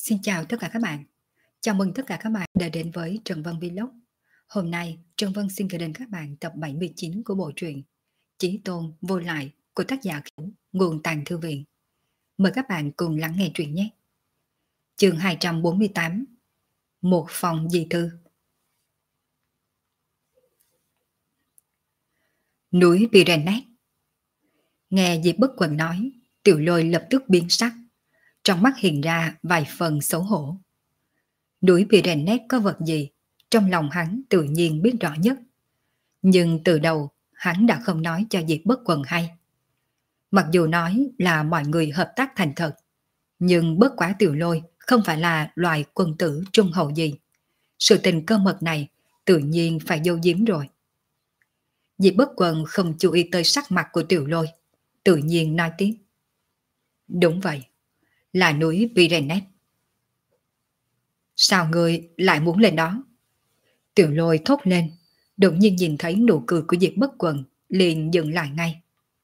Xin chào tất cả các bạn. Chào mừng tất cả các bạn đã đến với Trần Vân Vlog. Hôm nay, Trần Vân xin gửi đến các bạn tập 79 của bộ truyện Chí Tôn Vô Lại của tác giả Khiếu, nguồn Tàng Thư Viện. Mời các bạn cùng lắng nghe truyện nhé. Chương 248. Một phòng di thư. Núi Pyrenees. Nghe Diệp Bất Quần nói, Tiểu Lôi lập tức biến sắc, trong mắt hiện ra vài phần xấu hổ. Núi Pyrenees có vật gì, trong lòng hắn tự nhiên biết rõ nhất. Nhưng từ đầu, hắn đã không nói cho Diệp Bất Quần hay. Mặc dù nói là mọi người hợp tác thành thật, nhưng bất quá Tiểu Lôi không phải là loài quân tử trung hậu gì. Sự tình cơ mật này tự nhiên phải giấu giếm rồi. Diệp Bất Quần không chú ý tới sắc mặt của Tiểu Lôi, tự nhiên nói tiếp. Đúng vậy, là núi Pyrenees. Sao người lại muốn lên đó? Tiểu Lôi thốt lên, đột nhiên nhìn thấy nụ cười của Diệp Bất Quần, liền dừng lại ngay.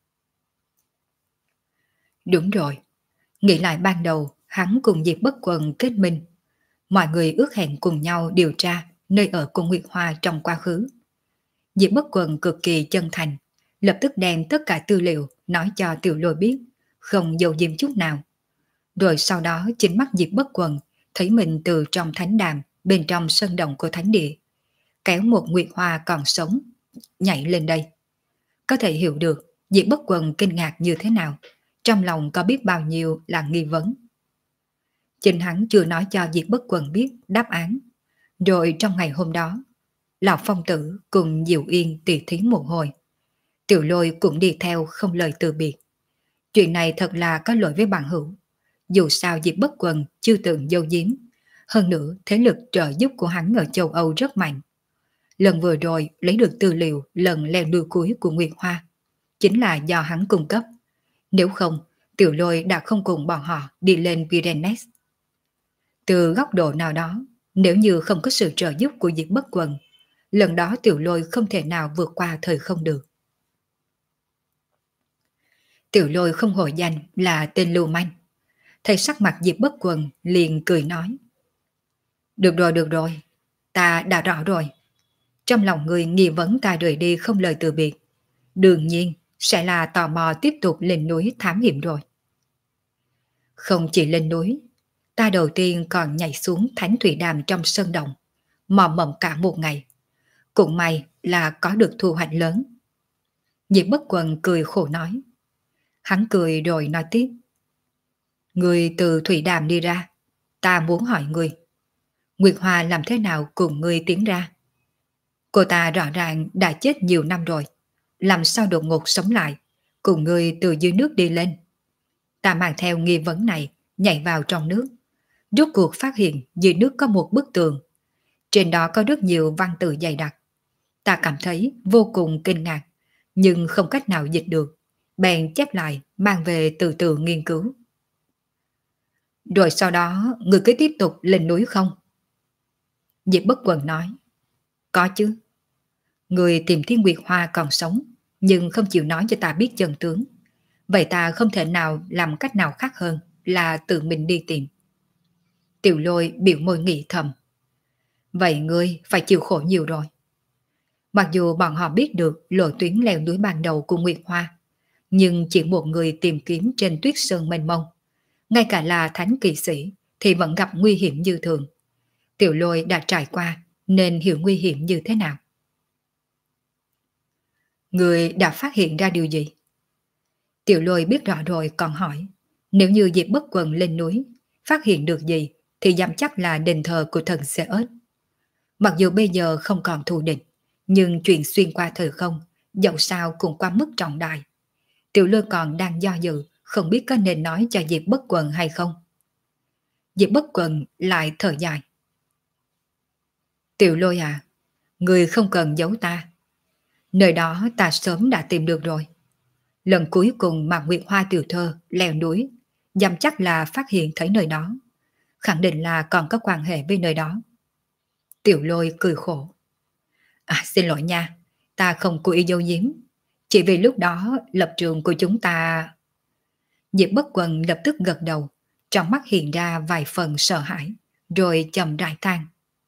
Đúng rồi, nghĩ lại ban đầu hắn cùng Diệp Bất Quần kết minh. Mọi người ước hẹn cùng nhau điều tra nơi ở của Nguyệt Hoa trong quá khứ. Diệp Bất Quần cực kỳ chân thành, lập tức đem tất cả tư liệu nói cho Tiểu Lôi biết, không giấu giếm chút nào. Rồi sau đó chính mắt Diệp Bất Quần thấy mình từ trong thánh đàm bên trong sân động của thánh địa, kéo một Nguyệt Hoa còn sống, nhảy lên đây. Có thể hiểu được Diệp Bất Quần kinh ngạc như thế nào, trong lòng có biết bao nhiêu là nghi vấn. Chính hắn chưa nói cho Diệp Bất Quần biết đáp án. Rồi trong ngày hôm đó, Lão Phong Tử cùng Diệu Yên tỉ thí một hồi. Tiểu Lôi cũng đi theo không lời từ biệt. Chuyện này thật là có lỗi với bạn hữu. Dù sao Diệp Bất Quần chưa từng giấu giếm. Hơn nữa thế lực trợ giúp của hắn ở châu Âu rất mạnh. Lần vừa rồi lấy được tư liệu lần leo núi cuối của Nguyệt Hoa chính là do hắn cung cấp. Nếu không, Tiểu Lôi đã không cùng bọn họ đi lên Pyrenees. Từ góc độ nào đó, nếu như không có sự trợ giúp của Diệp Bất Quần, lần đó Tiểu Lôi không thể nào vượt qua thời không được. Tiểu Lôi không hồi danh là tên lưu manh. Thấy sắc mặt Diệp Bất Quần liền cười nói. Được rồi, ta đã rõ rồi. Trong lòng người nghi vấn ta rời đi không lời từ biệt, đương nhiên sẽ là tò mò tiếp tục lên núi thám hiểm rồi. Không chỉ lên núi, ta đầu tiên còn nhảy xuống thánh thủy đàm trong sơn động, mò mẫm cả một ngày. Cũng may là có được thu hoạch lớn. Diệp Bất Quần cười khổ nói. Hắn cười rồi nói tiếp. Người từ thủy đàm đi ra, ta muốn hỏi người, Nguyệt Hoa làm thế nào cùng người tiến ra? Cô ta rõ ràng đã chết nhiều năm rồi, làm sao đột ngột sống lại, cùng người từ dưới nước đi lên? Ta mang theo nghi vấn này, nhảy vào trong nước. Rốt cuộc phát hiện dưới nước có một bức tường. Trên đó có rất nhiều văn tự dày đặc. Ta cảm thấy vô cùng kinh ngạc, nhưng không cách nào dịch được. Bèn chép lại, mang về từ từ nghiên cứu. Rồi sau đó, người cứ tiếp tục lên núi không? Diệp Bất Quần nói. Có chứ. Người tìm Thiên Nguyệt Hoa còn sống, nhưng không chịu nói cho ta biết chân tướng. Vậy ta không thể nào làm cách nào khác hơn là tự mình đi tìm. Tiểu Lôi biểu môi nghĩ thầm. Vậy ngươi phải chịu khổ nhiều rồi. Mặc dù bọn họ biết được lộ tuyến leo núi ban đầu của Nguyệt Hoa, nhưng chỉ một người tìm kiếm trên tuyết sơn mênh mông, ngay cả là thánh kỵ sĩ thì vẫn gặp nguy hiểm như thường. Tiểu Lôi đã trải qua nên hiểu nguy hiểm như thế nào. Người đã phát hiện ra điều gì? Tiểu Lôi biết rõ rồi còn hỏi. Nếu như Diệp Bất Quần lên núi, phát hiện được gì thì dám chắc là đền thờ của thần Zeus. Mặc dù bây giờ không còn thù địch, nhưng chuyện xuyên qua thời không, dẫu sao cũng quá mức trọng đại. Tiểu Lôi còn đang do dự, không biết có nên nói cho Diệp Bất Quần hay không. Diệp Bất Quần lại thở dài. Tiểu Lôi à, người không cần giấu ta. Nơi đó ta sớm đã tìm được rồi. Lần cuối cùng mà Nguyệt Hoa tiểu thơ leo núi, dám chắc là phát hiện thấy nơi đó. Khẳng định là còn có quan hệ với nơi đó. Tiểu Lôi cười khổ. Xin lỗi nha, ta không cố ý giấu giếm. Chỉ vì lúc đó lập trường của chúng ta... Diệp Bất Quần lập tức gật đầu, trong mắt hiện ra vài phần sợ hãi, rồi chậm rãi than.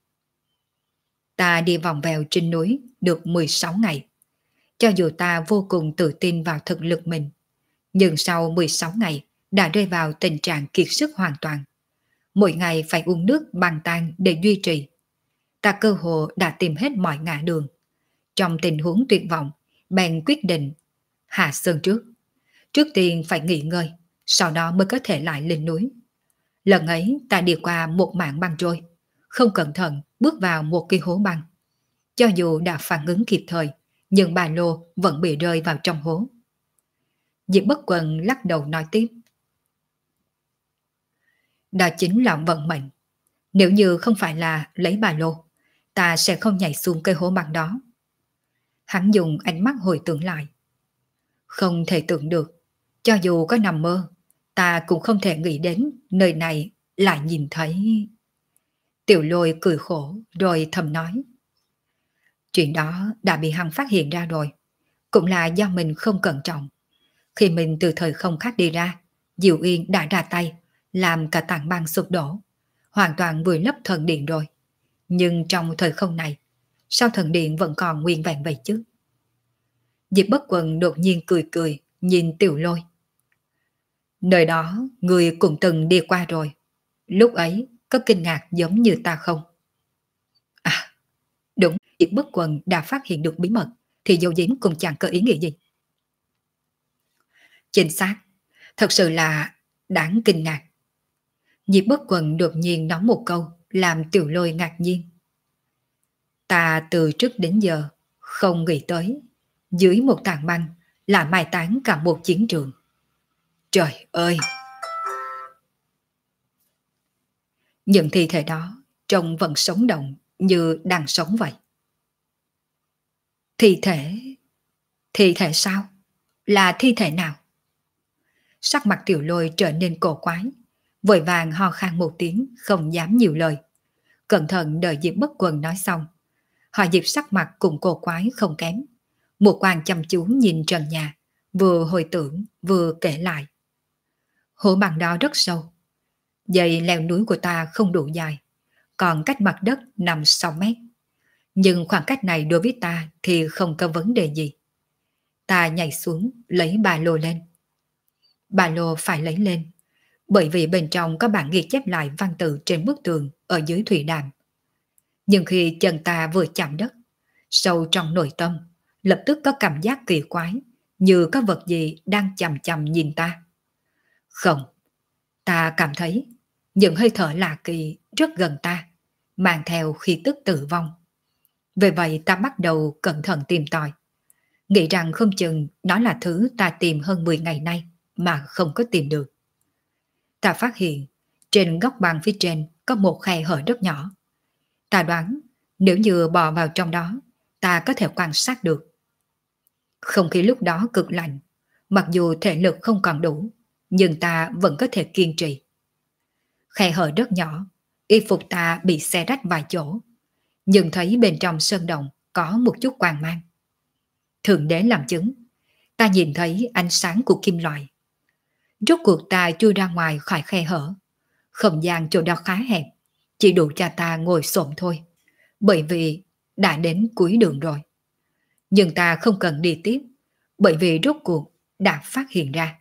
Ta đi vòng vèo trên núi được 16 ngày. Cho dù ta vô cùng tự tin vào thực lực mình, nhưng sau 16 ngày đã rơi vào tình trạng kiệt sức hoàn toàn. Mỗi ngày phải uống nước bằng tan để duy trì. Ta cơ hồ đã tìm hết mọi ngã đường. Trong tình huống tuyệt vọng, bèn quyết định hạ sơn trước. Trước tiên phải nghỉ ngơi, sau đó mới có thể lại lên núi. Lần ấy ta đi qua một mảng băng trôi, không cẩn thận bước vào một cái hố băng. Cho dù đã phản ứng kịp thời, nhưng ba lô vẫn bị rơi vào trong hố. Diệp Bất Quần lắc đầu nói tiếp. Đó chính là vận mệnh. Nếu như không phải là lấy ba lô, ta sẽ không nhảy xuống cây hố băng đó. Hắn dùng ánh mắt hồi tưởng lại. Không thể tưởng được, cho dù có nằm mơ, ta cũng không thể nghĩ đến nơi này lại nhìn thấy. Tiểu Lôi cười khổ rồi thầm nói. Chuyện đó đã bị hắn phát hiện ra rồi, cũng là do mình không cẩn trọng. Khi mình từ thời không khác đi ra, Diệu Yên đã ra tay, làm cả tảng băng sụp đổ, hoàn toàn vùi lấp thần điện rồi. Nhưng trong thời không này, sao thần điện vẫn còn nguyên vẹn vậy chứ? Diệp Bất Quần đột nhiên cười cười, nhìn Tiểu Lôi. Nơi đó, người cũng từng đi qua rồi. Lúc ấy, có kinh ngạc giống như ta không? À, đúng, Diệp Bất Quần đã phát hiện được bí mật, thì dấu giếm cũng chẳng có ý nghĩa gì. Chính xác, thật sự là đáng kinh ngạc. Diệp Bất Quần đột nhiên nói một câu, làm Tiểu Lôi ngạc nhiên. Ta từ trước đến giờ, không nghĩ tới, dưới một tảng băng là mai táng cả một chiến trường. Trời ơi! Những thi thể đó trông vẫn sống động như đang sống vậy. Thi thể? Thi thể sao? Là thi thể nào? Sắc mặt Tiểu Lôi trở nên cổ quái, vội vàng ho khan một tiếng, không dám nhiều lời. Cẩn thận đợi Diệp Bất Quần nói xong. Họ Diệp sắc mặt cũng cổ quái không kém. Một quan chăm chú nhìn trần nhà, vừa hồi tưởng vừa kể lại. Hố băng đó rất sâu. Dãy leo núi của ta không đủ dài, còn cách mặt đất 5-6 mét. Nhưng khoảng cách này đối với ta thì không có vấn đề gì. Ta nhảy xuống lấy ba lô lên. Ba lô phải lấy lên, bởi vì bên trong có bản ghi chép lại văn tự trên bức tường ở dưới thủy đàm. Nhưng khi chân ta vừa chạm đất, sâu trong nội tâm, lập tức có cảm giác kỳ quái, như có vật gì đang chằm chằm nhìn ta. Không, ta cảm thấy những hơi thở lạ kỳ rất gần ta, mang theo khí tức tử vong. Vì vậy ta bắt đầu cẩn thận tìm tòi, nghĩ rằng không chừng nó là thứ ta tìm hơn 10 ngày nay mà không có tìm được. Ta phát hiện trên góc băng phía trên có một khe hở rất nhỏ. Ta đoán nếu như bò vào trong đó, ta có thể quan sát được. Không khí lúc đó cực lạnh, mặc dù thể lực không còn đủ, nhưng ta vẫn có thể kiên trì. Khe hở rất nhỏ, y phục ta bị xé rách vài chỗ, nhưng thấy bên trong sơn động có một chút quang mang. Thượng đế làm chứng, ta nhìn thấy ánh sáng của kim loại. Rốt cuộc ta chui ra ngoài khỏi khe hở. Không gian chỗ đó khá hẹp, chỉ đủ cho ta ngồi xổm thôi, bởi vì đã đến cuối đường rồi. Nhưng ta không cần đi tiếp, bởi vì rốt cuộc đã phát hiện ra.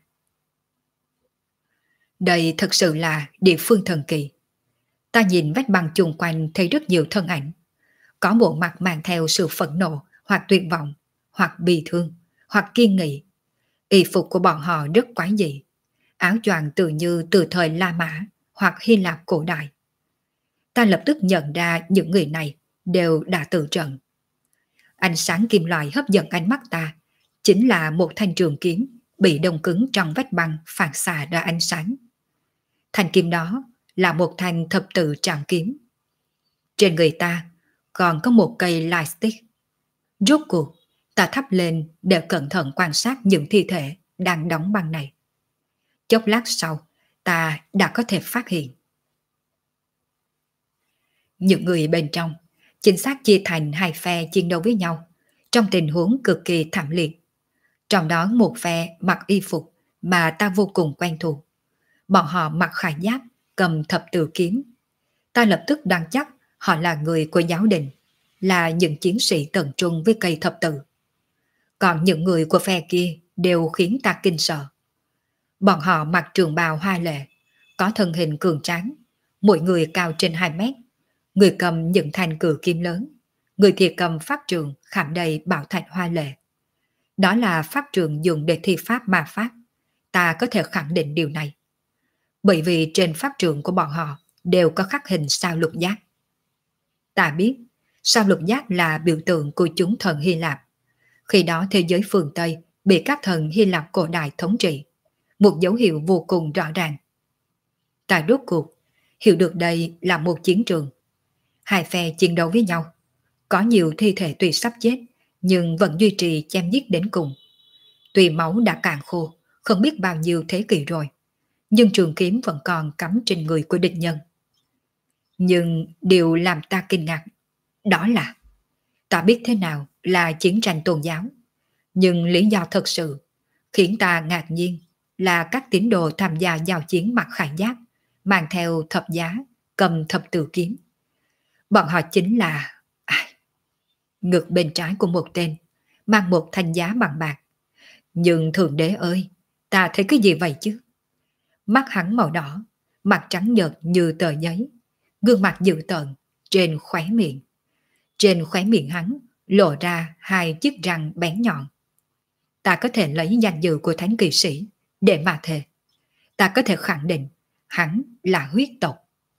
Đây thật sự là địa phương thần kỳ. Ta nhìn vách băng chung quanh thấy rất nhiều thân ảnh. Có bộ mặt mang theo sự phẫn nộ, hoặc tuyệt vọng, hoặc bi thương, hoặc kiên nghị. Y phục của bọn họ rất quái dị. Áo choàng tự như từ thời La Mã hoặc Hy Lạp cổ đại. Ta lập tức nhận ra những người này đều đã tự trận. Ánh sáng kim loại hấp dẫn ánh mắt ta, chính là một thanh trường kiếm bị đông cứng trong vách băng phản xạ ra ánh sáng. Thanh kiếm đó là một thanh thập tự trảm kiếm. Trên người ta còn có một cây lightstick. Rốt cuộc, ta thắp lên để cẩn thận quan sát những thi thể đang đóng băng này. Chốc lát sau, ta đã có thể phát hiện. Những người bên trong chính xác chia thành hai phe chiến đấu với nhau trong tình huống cực kỳ thảm liệt. Trong đó một phe mặc y phục mà ta vô cùng quen thuộc. Bọn họ mặc khải giáp, cầm thập tự kiếm. Ta lập tức đoán chắc họ là người của giáo đình, là những chiến sĩ tận trung với cây thập tự. Còn những người của phe kia đều khiến ta kinh sợ. Bọn họ mặc trường bào hoa lệ, có thân hình cường tráng, mỗi người cao trên 2 mét, người cầm những thanh cử kim lớn, người thì cầm pháp trường khảm đầy bảo thạch hoa lệ. Đó là pháp trường dùng để thi pháp ma pháp, ta có thể khẳng định điều này. Bởi vì trên pháp trường của bọn họ đều có khắc hình sao lục giác. Ta biết, sao lục giác là biểu tượng của chúng thần Hy Lạp. Khi đó thế giới phương Tây bị các thần Hy Lạp cổ đại thống trị, một dấu hiệu vô cùng rõ ràng. Ta rốt cuộc hiểu được đây là một chiến trường. Hai phe chiến đấu với nhau. Có nhiều thi thể tuy sắp chết, nhưng vẫn duy trì chém giết đến cùng. Tuy máu đã cạn khô, không biết bao nhiêu thế kỷ rồi, nhưng trường kiếm vẫn còn cắm trên người của địch nhân. Nhưng điều làm ta kinh ngạc, đó là ta biết thế nào là chiến tranh tôn giáo, nhưng lý do thật sự khiến ta ngạc nhiên là các tín đồ tham gia giao chiến mặc khải giáp, mang theo thập giá, cầm thập tự kiếm. Bọn họ chính là ngực bên trái của một tên mang một thanh giá bằng bạc. Nhưng Thượng Đế ơi, ta thấy cái gì vậy chứ? Mắt hắn màu đỏ, mặt trắng nhợt như tờ giấy, gương mặt dữ tợn trên khóe miệng. Trên khóe miệng hắn lộ ra 2 chiếc răng bén nhọn. Ta có thể lấy danh dự của thánh kỵ sĩ để mà thề. Ta có thể khẳng định hắn là huyết tộc.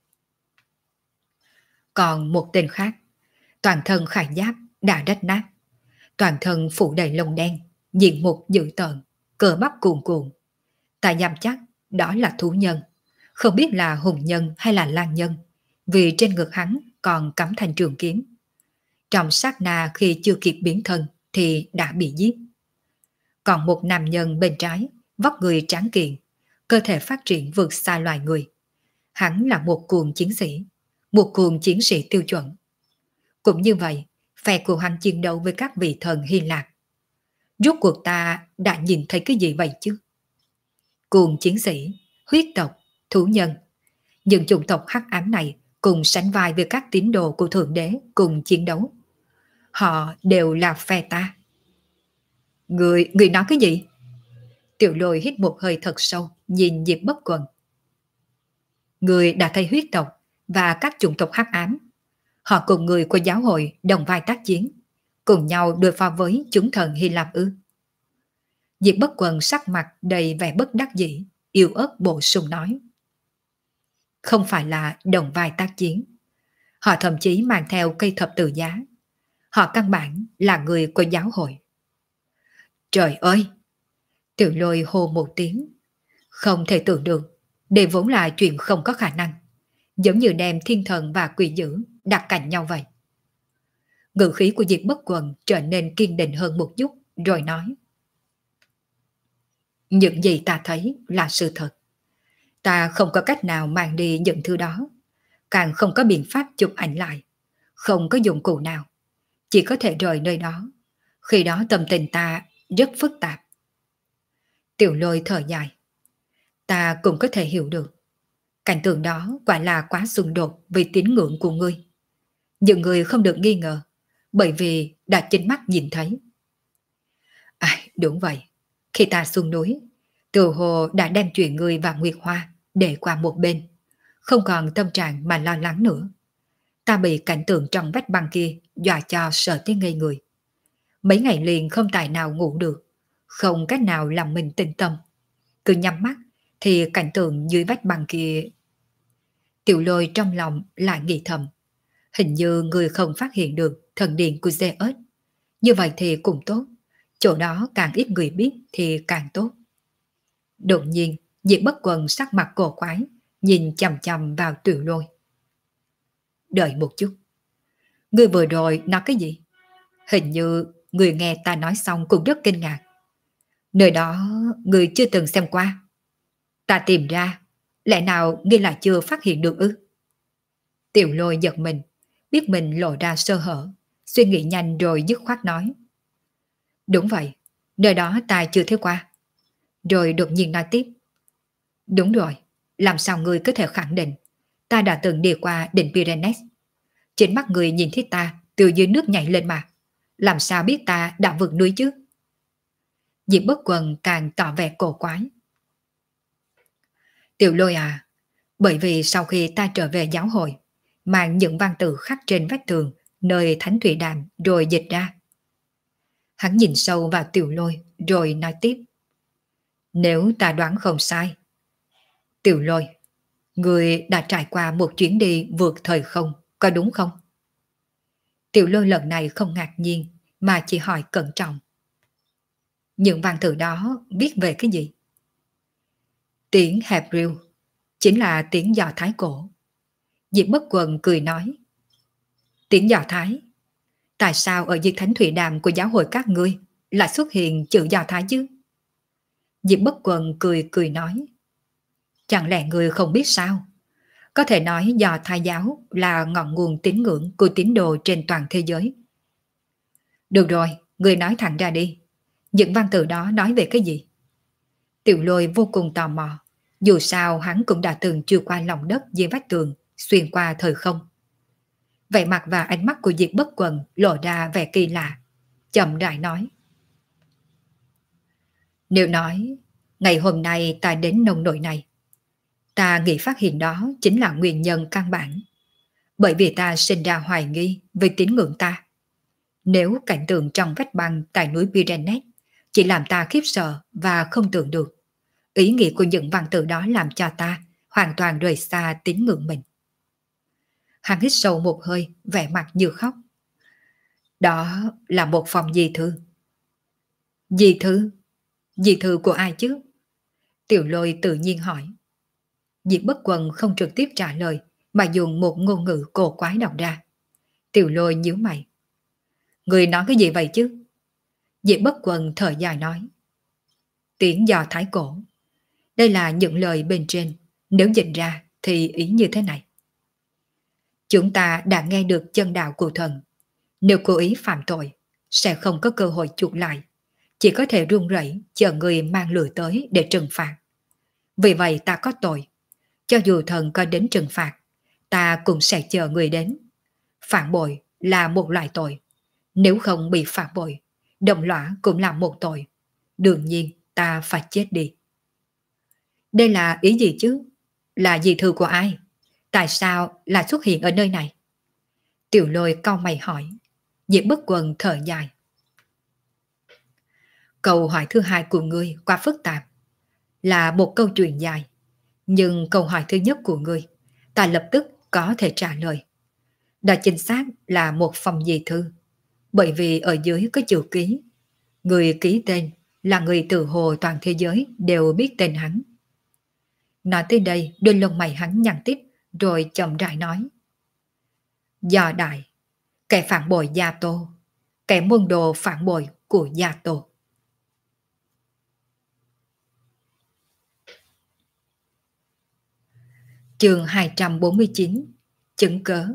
Còn một tên khác, toàn thân khải giáp đã rách nát, toàn thân phủ đầy lông đen, diện mục dữ tợn, cờ bắp cuồn cuộn. Ta dám chắc đó là thú nhân, không biết là hùng nhân hay là lang nhân, vì trên ngực hắn còn cắm thanh trường kiếm. Trong sát na khi chưa kịp biến thân thì đã bị giết. Còn một nam nhân bên trái, vóc người tráng kiện, cơ thể phát triển vượt xa loài người. Hắn là một cuồng chiến sĩ tiêu chuẩn. Cũng như vậy, phe của hắn chiến đấu với các vị thần Hy Lạp. Rốt cuộc ta đã nhìn thấy cái gì vậy chứ? Cuồng chiến sĩ, huyết tộc, thú nhân. Những chủng tộc hắc ám này cùng sánh vai với các tín đồ của Thượng Đế cùng chiến đấu. Họ đều là phe ta. Người nói cái gì? Tiểu Lôi hít một hơi thật sâu, nhìn Diệp Bất Quần. Người đã thấy huyết tộc và các chủng tộc hắc ám. Họ cùng người của giáo hội đồng vai tác chiến, cùng nhau đối phó với chúng thần Hy Lạp ư? Diệp Bất Quần sắc mặt đầy vẻ bất đắc dĩ, yếu ớt bổ sung nói. Không phải là đồng vai tác chiến. Họ thậm chí mang theo cây thập tự giá. Họ căn bản là người của giáo hội. Trời ơi! Tiểu Lôi hô một tiếng. Không thể tưởng được, đây vốn là chuyện không có khả năng. Giống như đem thiên thần và quỷ dữ đặt cạnh nhau vậy. Ngữ khí của Diệp Bất Quần trở nên kiên định hơn một chút, rồi nói. Những gì ta thấy là sự thật. Ta không có cách nào mang đi những thứ đó, càng không có biện pháp chụp ảnh lại, không có dụng cụ nào, chỉ có thể rời nơi đó. Khi đó tâm tình ta rất phức tạp. Tiểu Lôi thở dài. Ta cũng có thể hiểu được. Cảnh tượng đó quả là quá xung đột với tín ngưỡng của ngươi. Những người không được nghi ngờ, bởi vì đã chính mắt nhìn thấy. Đúng vậy. Khi ta xuống núi, Từ Hồ đã đem chuyện ngươi và Nguyệt Hoa để qua một bên, không còn tâm trạng mà lo lắng nữa. Ta bị cảnh tượng trong vách băng kia dọa cho sợ tới ngây người. Mấy ngày liền không tài nào ngủ được, không cách nào làm mình tĩnh tâm. Cứ nhắm mắt thì cảnh tượng dưới vách băng kia. Tiểu Lôi trong lòng lại nghĩ thầm. Hình như người không phát hiện được thần điện của Zeus. Như vậy thì cũng tốt. Chỗ đó càng ít người biết thì càng tốt. Đột nhiên, Diệp Bất Quần sắc mặt cổ quái, nhìn chằm chằm vào Tiểu Lôi. Đợi một chút. Người vừa rồi nói cái gì? Hình như người nghe ta nói xong cũng rất kinh ngạc. Nơi đó người chưa từng xem qua. Ta tìm ra, lẽ nào ngươi là chưa phát hiện được ư? Tiểu Lôi giật mình, biết mình lộ ra sơ hở, suy nghĩ nhanh rồi dứt khoát nói. Đúng vậy, nơi đó ta chưa thấy qua. Rồi đột nhiên nói tiếp. Đúng rồi, Làm sao ngươi có thể khẳng định ta đã từng đi qua đỉnh Pyrenees? Chính mắt người nhìn thấy ta từ dưới nước nhảy lên mà. Làm sao biết ta đã vượt núi chứ? Diệp Bất Quần càng tỏ vẻ cổ quái. Tiểu Lôi à, bởi vì sau khi ta trở về giáo hội, mang những văn tự khắc trên vách tường nơi Thánh Thủy Đàm rồi dịch ra. Hắn nhìn sâu vào Tiểu Lôi rồi nói tiếp. Nếu ta đoán không sai, Tiểu Lôi, người đã trải qua một chuyến đi vượt thời không, có đúng không? Tiểu Lôi lần này không ngạc nhiên mà chỉ hỏi cẩn trọng. Những văn tự đó viết về cái gì? Tiếng Hebrew, chính là tiếng Do Thái cổ. Diệp Bất Quần cười nói. Tiếng Do Thái? Tại sao ở dưới Thánh Thủy Đàm của giáo hội các ngươi lại xuất hiện chữ Do Thái chứ? Diệp Bất Quần cười cười nói. Chẳng lẽ người không biết sao? Có thể nói Do Thái giáo là ngọn nguồn tín ngưỡng của tín đồ trên toàn thế giới. Được rồi, người nói thẳng ra đi. Những văn tự đó nói về cái gì? Tiểu Lôi vô cùng tò mò. Dù sao hắn cũng đã từng chui qua lòng đất dưới vách tường, xuyên qua thời không. Vẻ mặt và ánh mắt của Diệp Bất Quần lộ ra vẻ kỳ lạ. Chậm rãi nói. Nếu nói, ngày hôm nay ta đến nông nỗi này, ta nghĩ phát hiện đó chính là nguyên nhân căn bản. Bởi vì ta sinh ra hoài nghi về tín ngưỡng ta. Nếu cảnh tượng trong vách băng tại núi Pyrenees chỉ làm ta khiếp sợ và không tưởng được, ý nghĩa của những văn tự đó làm cho ta hoàn toàn rời xa tín ngưỡng mình. Hắn hít sâu một hơi, vẻ mặt như khóc. Đó là một phòng di thư. Di thư? Di thư của ai chứ? Tiểu Lôi tự nhiên hỏi. Diệp Bất Quần không trực tiếp trả lời, mà dùng một ngôn ngữ cổ quái đọc ra. Tiểu Lôi nhíu mày. Người nói cái gì vậy chứ? Diệp Bất Quần thở dài nói. Tiếng Do Thái cổ. Đây là những lời bên trên, nếu dịch ra thì ý như thế này. Chúng ta đã nghe được chân đạo của thần. Nếu cố ý phạm tội, sẽ không có cơ hội chuộc lại. Chỉ có thể run rẩy chờ người mang lửa tới để trừng phạt. Vì vậy ta có tội. Cho dù thần có đến trừng phạt, ta cũng sẽ chờ người đến. Phản bội là một loại tội. Nếu không bị phản bội, đồng lõa cũng là một tội. Đương nhiên ta phải chết đi. Đây là ý gì chứ? Là di thư của ai? Tại sao lại xuất hiện ở nơi này? Tiểu Lôi cau mày hỏi. Diệp Bất Quần thở dài. Câu hỏi thứ hai của ngươi quá phức tạp. Là một câu chuyện dài. Nhưng câu hỏi thứ nhất của ngươi, ta lập tức có thể trả lời. Đó chính xác là một phong di thư. Bởi vì ở dưới có chữ ký. Người ký tên là người từ hồ toàn thế giới đều biết tên hắn. Nói tới đây, đôi lông mày hắn nhăn tiếp, rồi chậm rãi nói. Do Đại, kẻ phản bội Gia Tô, kẻ môn đồ phản bội của Gia Tô. Chương 249. Chứng cớ.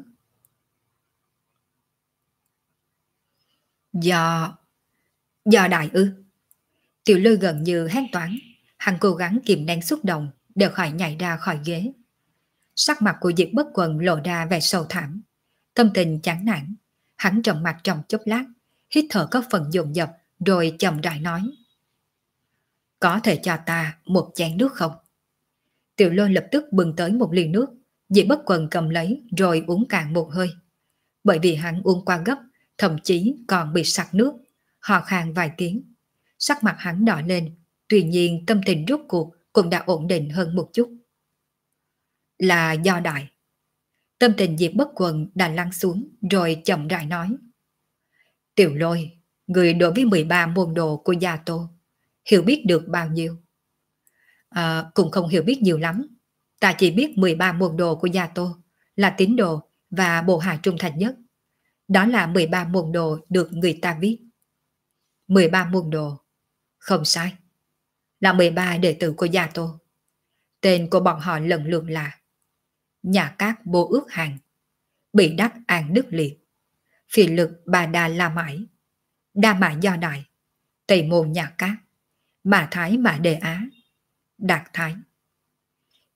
Do Đại ư? Tiểu Lôi gần như hét toán. Hắn cố gắng kìm nén xúc động để khỏi nhảy ra khỏi ghế. Sắc mặt của Diệp Bất Quần lộ ra vẻ sầu thảm. Tâm tình chán nản. Hắn trầm mặt trong chốc lát, hít thở có phần dồn dập, rồi chậm rãi nói. Có thể cho ta một chén nước không? Tiểu Lôi lập tức bưng tới một ly nước. Diệp Bất Quần cầm lấy rồi uống cạn một hơi. Bởi vì hắn uống qua gấp, thậm chí còn bị sặc nước, hò khan vài tiếng. Sắc mặt hắn đỏ lên, tuy nhiên tâm tình rốt cuộc cũng đã ổn định hơn một chút. Là Do Đại. Tâm tình Diệp Bất Quần đã lắng xuống rồi chậm rãi nói. Tiểu Lôi, người đối với 13 môn đồ của Gia Tô, hiểu biết được bao nhiêu? Cũng không hiểu biết nhiều lắm. Ta chỉ biết 13 môn đồ của Gia Tô là tín đồ và bộ hạ trung thành nhất. Đó là 13 môn đồ được người ta viết. 13 môn đồ. Không sai. Là 13 đệ tử của Gia Tô. Tên của bọn họ lần lượt là Nhà Cát Bô Ước Hàng, Bị Đắc An Đức Liệt, Phì Lực Bà Đà La Mãi, Đa Mã Do Đại, Tây Môn Nhà Cát, Mã Thái Mã Đề Á, Đạt Thái.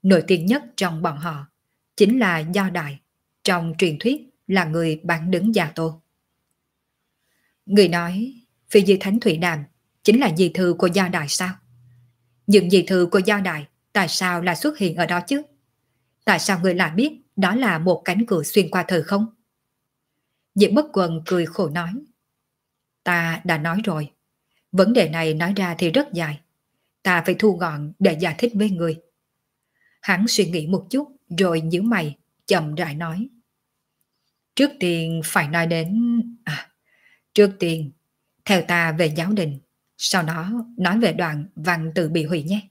Nổi tiếng nhất trong bọn họ chính là Do Đại, trong truyền thuyết là người bán đứng Gia Tô. Người nói phi di Thánh Thủy Đàm chính là di thư của Do Đại sao? Những di thư của Do Đại tại sao lại xuất hiện ở đó chứ? Tại sao người lại biết đó là một cánh cửa xuyên qua thời không? Diệp Bất Quần cười khổ nói. Ta đã nói rồi, vấn đề này nói ra thì rất dài. Ta phải thu gọn để giải thích với người. Hắn suy nghĩ một chút rồi nhíu mày, chậm rãi nói. Trước tiên phải nói đến... trước tiên, theo ta về giáo đình, sau đó nói về đoạn văn tự bị hủy nhé.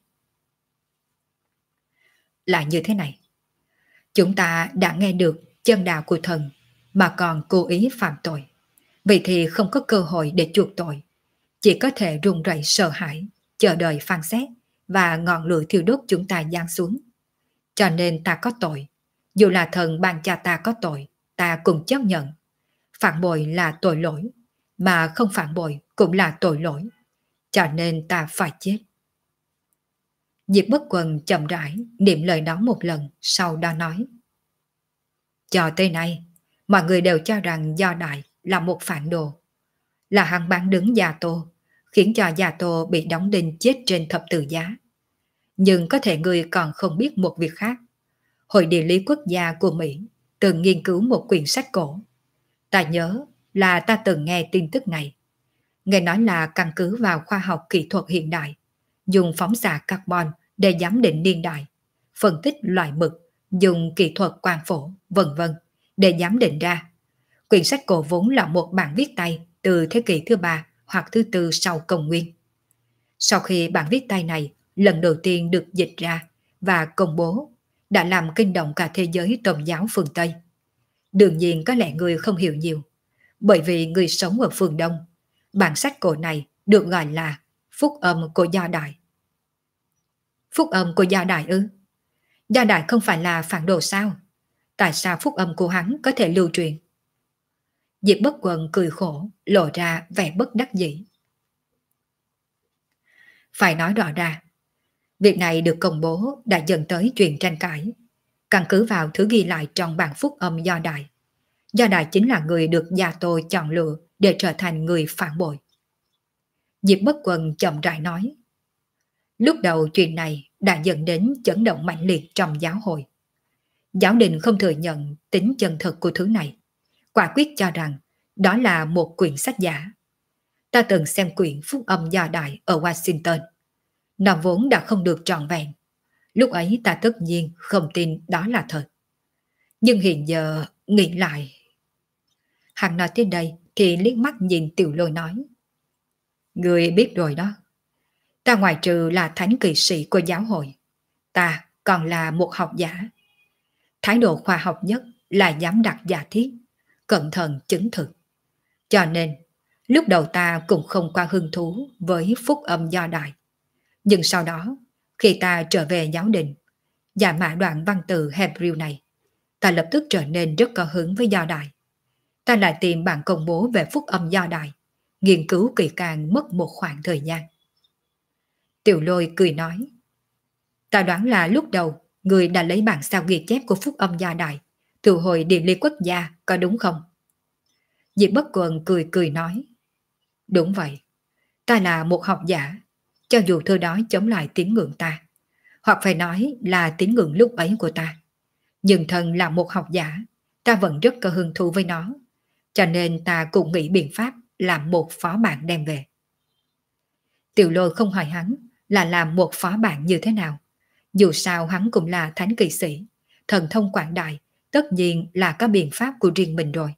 Là như thế này. Chúng ta đã nghe được chân đạo của thần mà còn cố ý phạm tội. Vậy thì không có cơ hội để chuộc tội. Chỉ có thể run rẩy sợ hãi, chờ đợi phán xét và ngọn lửa thiêu đốt chúng ta giáng xuống. Cho nên ta có tội. Dù là thần ban cha ta có tội, ta cũng chấp nhận. Phản bội là tội lỗi, mà không phản bội cũng là tội lỗi. Cho nên ta phải chết. Diệp Bất Quần chậm rãi niệm lời đó một lần, sau đó nói. Cho tới nay, mọi người đều cho rằng Do Đại là một phản đồ. Là hắn bán đứng Gia Tô, khiến cho Gia Tô bị đóng đinh chết trên thập tự giá. Nhưng có thể người còn không biết một việc khác. Hội địa lý quốc gia của Mỹ từng nghiên cứu một quyển sách cổ. Ta nhớ là ta từng nghe tin tức này. Nghe nói là căn cứ vào khoa học kỹ thuật hiện đại, dùng phóng xạ carbon để giám định niên đại, phân tích loại mực, dùng kỹ thuật quang phổ, vân vân để giám định ra. Quyển sách cổ vốn là một bản viết tay từ thế kỷ thứ 3 hoặc thứ 4 sau công nguyên. Sau khi bản viết tay này lần đầu tiên được dịch ra và công bố, đã làm kinh động cả thế giới tôn giáo phương Tây. Đương nhiên có lẽ người không hiểu nhiều, bởi vì người sống ở phương Đông, bản sách cổ này được gọi là Phúc âm của Do Đại. Phúc âm của Do Đại ư? Do Đại không phải là phản đồ sao? Tại sao phúc âm của hắn có thể lưu truyền? Diệp Bất Quần cười khổ, lộ ra vẻ bất đắc dĩ. Phải nói rõ ra, việc này được công bố đã dẫn tới chuyện tranh cãi. Căn cứ vào thứ ghi lại trong bản phúc âm Do Đại. Do Đại chính là người được Gia Tô chọn lựa để trở thành người phản bội. Diệp Bất Quần chậm rãi nói. Lúc đầu chuyện này đã dẫn đến chấn động mạnh liệt trong giáo hội. Giáo đình không thừa nhận tính chân thực của thứ này. Quả quyết cho rằng đó là một quyển sách giả. Ta từng xem quyển phúc âm Do Đại ở Washington. Nó vốn đã không được trọn vẹn. Lúc ấy ta tất nhiên không tin đó là thật. Nhưng hiện giờ nghĩ lại. Hắn nói tới đây thì liếc mắt nhìn Tiểu Lôi nói. Người biết rồi đó. Ta ngoài trừ là thánh kỵ sĩ của giáo hội, ta còn là một học giả. Thái độ khoa học nhất là dám đặt giả thiết, cẩn thận chứng thực. Cho nên, lúc đầu ta cũng không qua hứng thú với phúc âm Do Đại. Nhưng sau đó, khi ta trở về giáo đình, giải mã đoạn văn từ Hebrew này, ta lập tức trở nên rất có hứng với Do Đại. Ta lại tìm bản công bố về phúc âm Do Đại, nghiên cứu kỹ càng mất một khoảng thời gian. Tiểu Lôi cười nói. Ta đoán là lúc đầu người đã lấy bản sao ghi chép của phúc âm Do Đại từ hội địa lý quốc gia, có đúng không? Diệp Bất Quần cười cười nói. Đúng vậy. Ta là một học giả. Cho dù thư đó chống lại tín ngưỡng ta, hoặc phải nói là tín ngưỡng lúc ấy của ta, nhưng thân là một học giả, ta vẫn rất có hứng thú với nó. Cho nên ta cũng nghĩ biện pháp làm một phó bản đem về. Tiểu Lôi không hỏi hắn là làm một phó bản như thế nào. Dù sao hắn cũng là thánh kỵ sĩ, thần thông quảng đại, tất nhiên là có biện pháp của riêng mình rồi.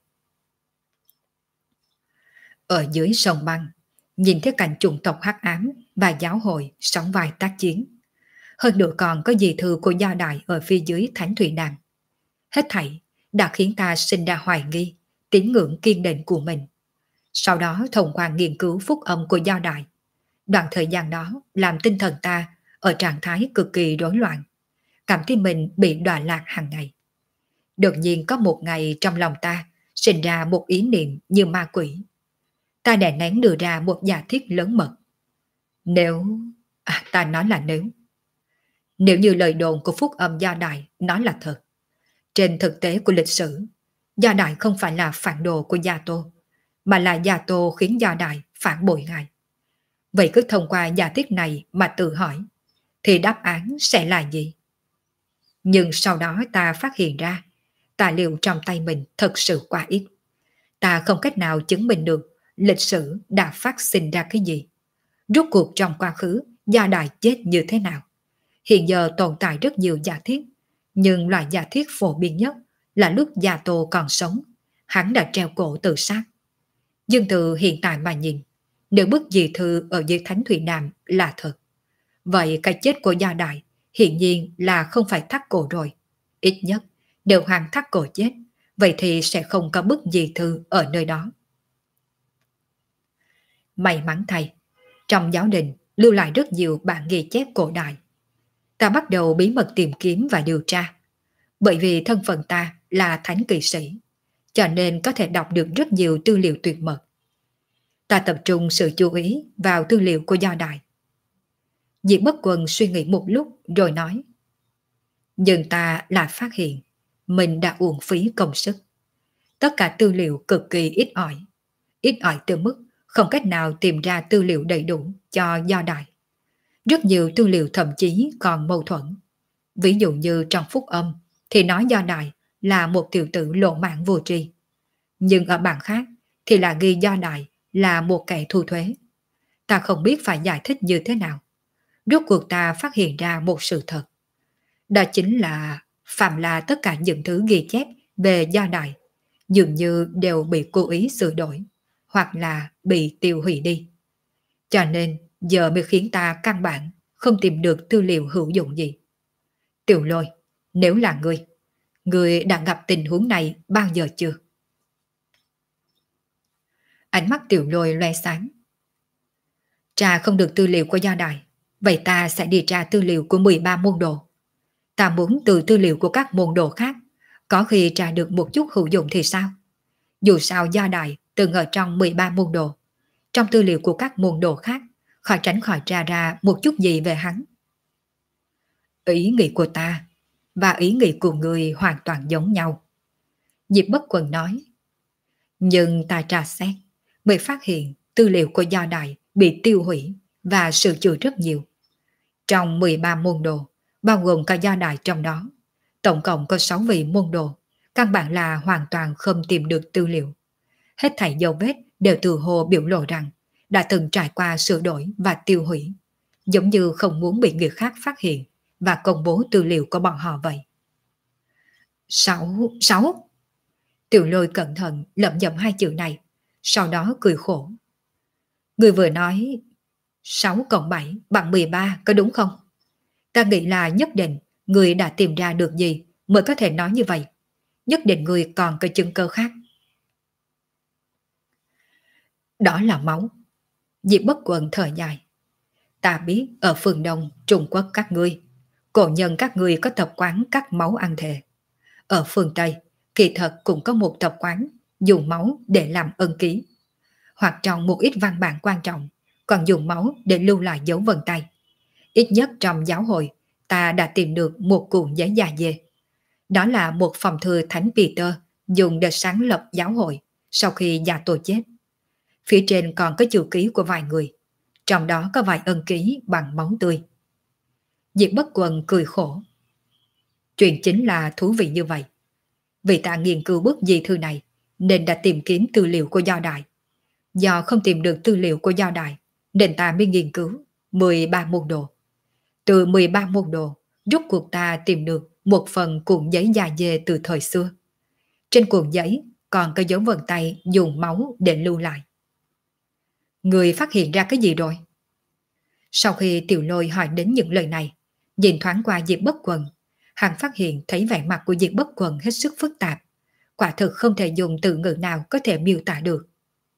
Ở dưới sông băng, nhìn thấy cảnh chủng tộc hắc ám và giáo hội sóng vai tác chiến. Hơn nữa còn có dị thư của Do Đại ở phía dưới Thánh Thủy Đàm. Hết thảy đã khiến ta sinh ra hoài nghi tín ngưỡng kiên định của mình. Sau đó thông qua nghiên cứu phúc âm của Do Đại, đoạn thời gian đó làm tinh thần ta ở trạng thái cực kỳ rối loạn, cảm thấy mình bị đọa lạc hàng ngày. Đột nhiên có một ngày trong lòng ta sinh ra một ý niệm như ma quỷ. Ta đè nén đưa ra một giả thiết lớn mật. Nếu... ta nói là nếu. Nếu như lời đồn của Phúc Âm Gia Đại nói là thật, trên thực tế của lịch sử, Gia Đại không phải là phản đồ của Gia Tô, mà là Gia Tô khiến Gia Đại phản bội ngài. Vậy cứ thông qua giả thiết này mà tự hỏi, thì đáp án sẽ là gì? Nhưng sau đó ta phát hiện ra, tài liệu trong tay mình thật sự quá ít. Ta không cách nào chứng minh được lịch sử đã phát sinh ra cái gì. Rốt cuộc trong quá khứ, Gia Đại chết như thế nào? Hiện giờ tồn tại rất nhiều giả thiết, nhưng loại giả thiết phổ biến nhất là lúc Gia Tô còn sống, hắn đã treo cổ tự sát. Nhưng từ hiện tại mà nhìn, nếu bức di thư ở dưới Thánh Thủy Nam là thật, vậy cái chết của Gia Đại hiển nhiên là không phải thắt cổ rồi. Ít nhất, nếu Hoàng thắt cổ chết, vậy thì sẽ không có bức di thư ở nơi đó. May mắn thay, trong giáo đình lưu lại rất nhiều bản ghi chép cổ đại. Ta bắt đầu bí mật tìm kiếm và điều tra. Bởi vì thân phận ta là thánh kỵ sĩ, cho nên có thể đọc được rất nhiều tư liệu tuyệt mật. Ta tập trung sự chú ý vào tư liệu của Gia Đại. Diệp Bất Quần suy nghĩ một lúc rồi nói: nhưng ta lại phát hiện mình đã uổng phí công sức. Tất cả tư liệu cực kỳ ít ỏi từ mức không cách nào tìm ra tư liệu đầy đủ cho Gia Đại. Rất nhiều tư liệu thậm chí còn mâu thuẫn. Ví dụ như trong Phúc Âm thì nói Gia Đại là một tiểu tử lộ mạng vô tri. Nhưng ở bản khác thì là ghi Gia Đại là một kẻ thu thuế. Ta không biết phải giải thích như thế nào. Rốt cuộc ta phát hiện ra một sự thật. Đó chính là phạm là tất cả những thứ ghi chép về Gia Đại dường như đều bị cố ý sửa đổi hoặc là bị tiêu hủy đi. Cho nên giờ mới khiến ta căn bản không tìm được tư liệu hữu dụng gì. Tiểu Lôi, nếu là ngươi đã gặp tình huống này bao giờ chưa? Ánh mắt Tiểu Lôi loe sáng. Tra không được tư liệu của Gia Đại, vậy ta sẽ đi tra tư liệu của 13 môn đồ. Ta muốn từ tư liệu của các môn đồ khác, có khi tra được một chút hữu dụng thì sao? Dù sao Gia Đại từng ở trong 13 môn đồ, trong tư liệu của các môn đồ khác, khỏi tránh khỏi tra ra một chút gì về hắn. Ý nghĩ của ta và ý nghĩ của người hoàn toàn giống nhau. Diệp Bất Quần nói. Nhưng ta tra xét, mới phát hiện tư liệu của Gia Đại bị tiêu hủy và sửa chữa rất nhiều. Trong 13 môn đồ, bao gồm cả Gia Đại trong đó, tổng cộng có 6 vị môn đồ, căn bản là hoàn toàn không tìm được tư liệu. Hết thảy dấu vết đều từ hồ biểu lộ rằng đã từng trải qua sửa đổi và tiêu hủy, giống như không muốn bị người khác phát hiện và công bố tư liệu của bọn họ vậy. 6. Tiểu Lôi cẩn thận lẩm nhẩm hai chữ này, sau đó cười khổ. Người vừa nói 6 cộng 7 bằng 13 có đúng không? Ta nghĩ là nhất định người đã tìm ra được gì mới có thể nói như vậy. Nhất định người còn có chứng cơ khác. Đó là máu. Diệp Bất Quần thở dài. Ta biết ở phương Đông, Trung Quốc các ngươi, cổ nhân các ngươi có tập quán cắt máu ăn thề. Ở phương Tây, kỳ thật cũng có một tập quán dùng máu để làm ân ký. Hoặc trong một ít văn bản quan trọng, còn dùng máu để lưu lại dấu vân tay. Ít nhất trong giáo hội, ta đã tìm được một cuộn giấy da dê. Đó là một phòng thư Thánh Peter dùng để sáng lập giáo hội sau khi Gia Tô chết. Phía trên còn có chữ ký của vài người, trong đó có vài ân ký bằng máu tươi. Diệp Bất Quần cười khổ. Chuyện chính là thú vị như vậy. Vì ta nghiên cứu bức di thư này nên đã tìm kiếm tư liệu của Gia Đại. Do không tìm được tư liệu của Gia Đại nên ta mới nghiên cứu 13 môn đồ. Từ 13 môn đồ, rốt cuộc ta tìm được một phần cuộn giấy da dê từ thời xưa. Trên cuộn giấy còn có dấu vân tay dùng máu để lưu lại. Người phát hiện ra cái gì rồi? Sau khi Tiểu Lôi hỏi đến những lời này, nhìn thoáng qua Diệp Bất Quần, hắn phát hiện thấy vẻ mặt của Diệp Bất Quần hết sức phức tạp, quả thực không thể dùng từ ngữ nào có thể miêu tả được.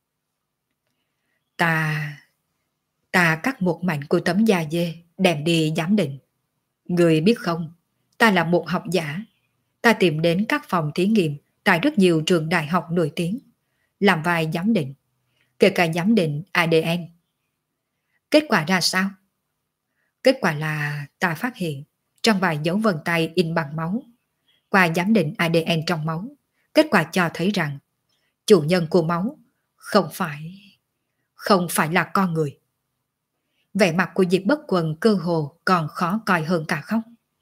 Ta cắt một mảnh của tấm da dê đem đi giám định. Người biết không, ta là một học giả. Ta tìm đến các phòng thí nghiệm tại rất nhiều trường đại học nổi tiếng, làm vài giám định, kể cả giám định ADN. Kết quả ra sao? Kết quả là ta phát hiện trong vài dấu vân tay in bằng máu. Qua giám định ADN trong máu, kết quả cho thấy rằng chủ nhân của máu không phải là con người. Vẻ mặt của Diệp Bất Quần cơ hồ còn khó coi hơn cả khóc.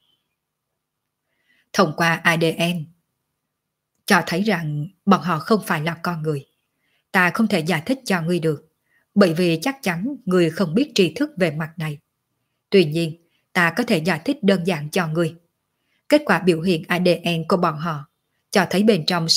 Thông qua ADN cho thấy rằng bọn họ không phải là con người. Ta không thể giải thích cho ngươi được, bởi vì chắc chắn ngươi không biết tri thức về mặt này. Tuy nhiên, ta có thể giải thích đơn giản cho ngươi. Kết quả biểu hiện ADN của bọn họ cho thấy bên trong